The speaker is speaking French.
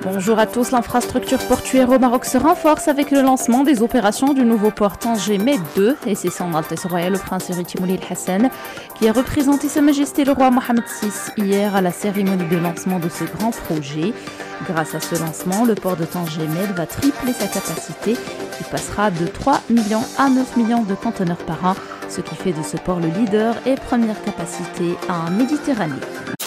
Bonjour à tous, l'infrastructure portuaire au Maroc se renforce avec le lancement des opérations du nouveau port Tanger Med 2 et c'est son Altesse Royale le Prince héritier Moulay Hassan qui a représenté Sa Majesté le roi Mohamed VI hier à la cérémonie de lancement de ce grand projet. Grâce à ce lancement, le port de Tanger Med va tripler sa capacité. Il passera de 3 millions à 9 millions de conteneurs par an, ce qui fait de ce port le leader et première capacité en Méditerranée.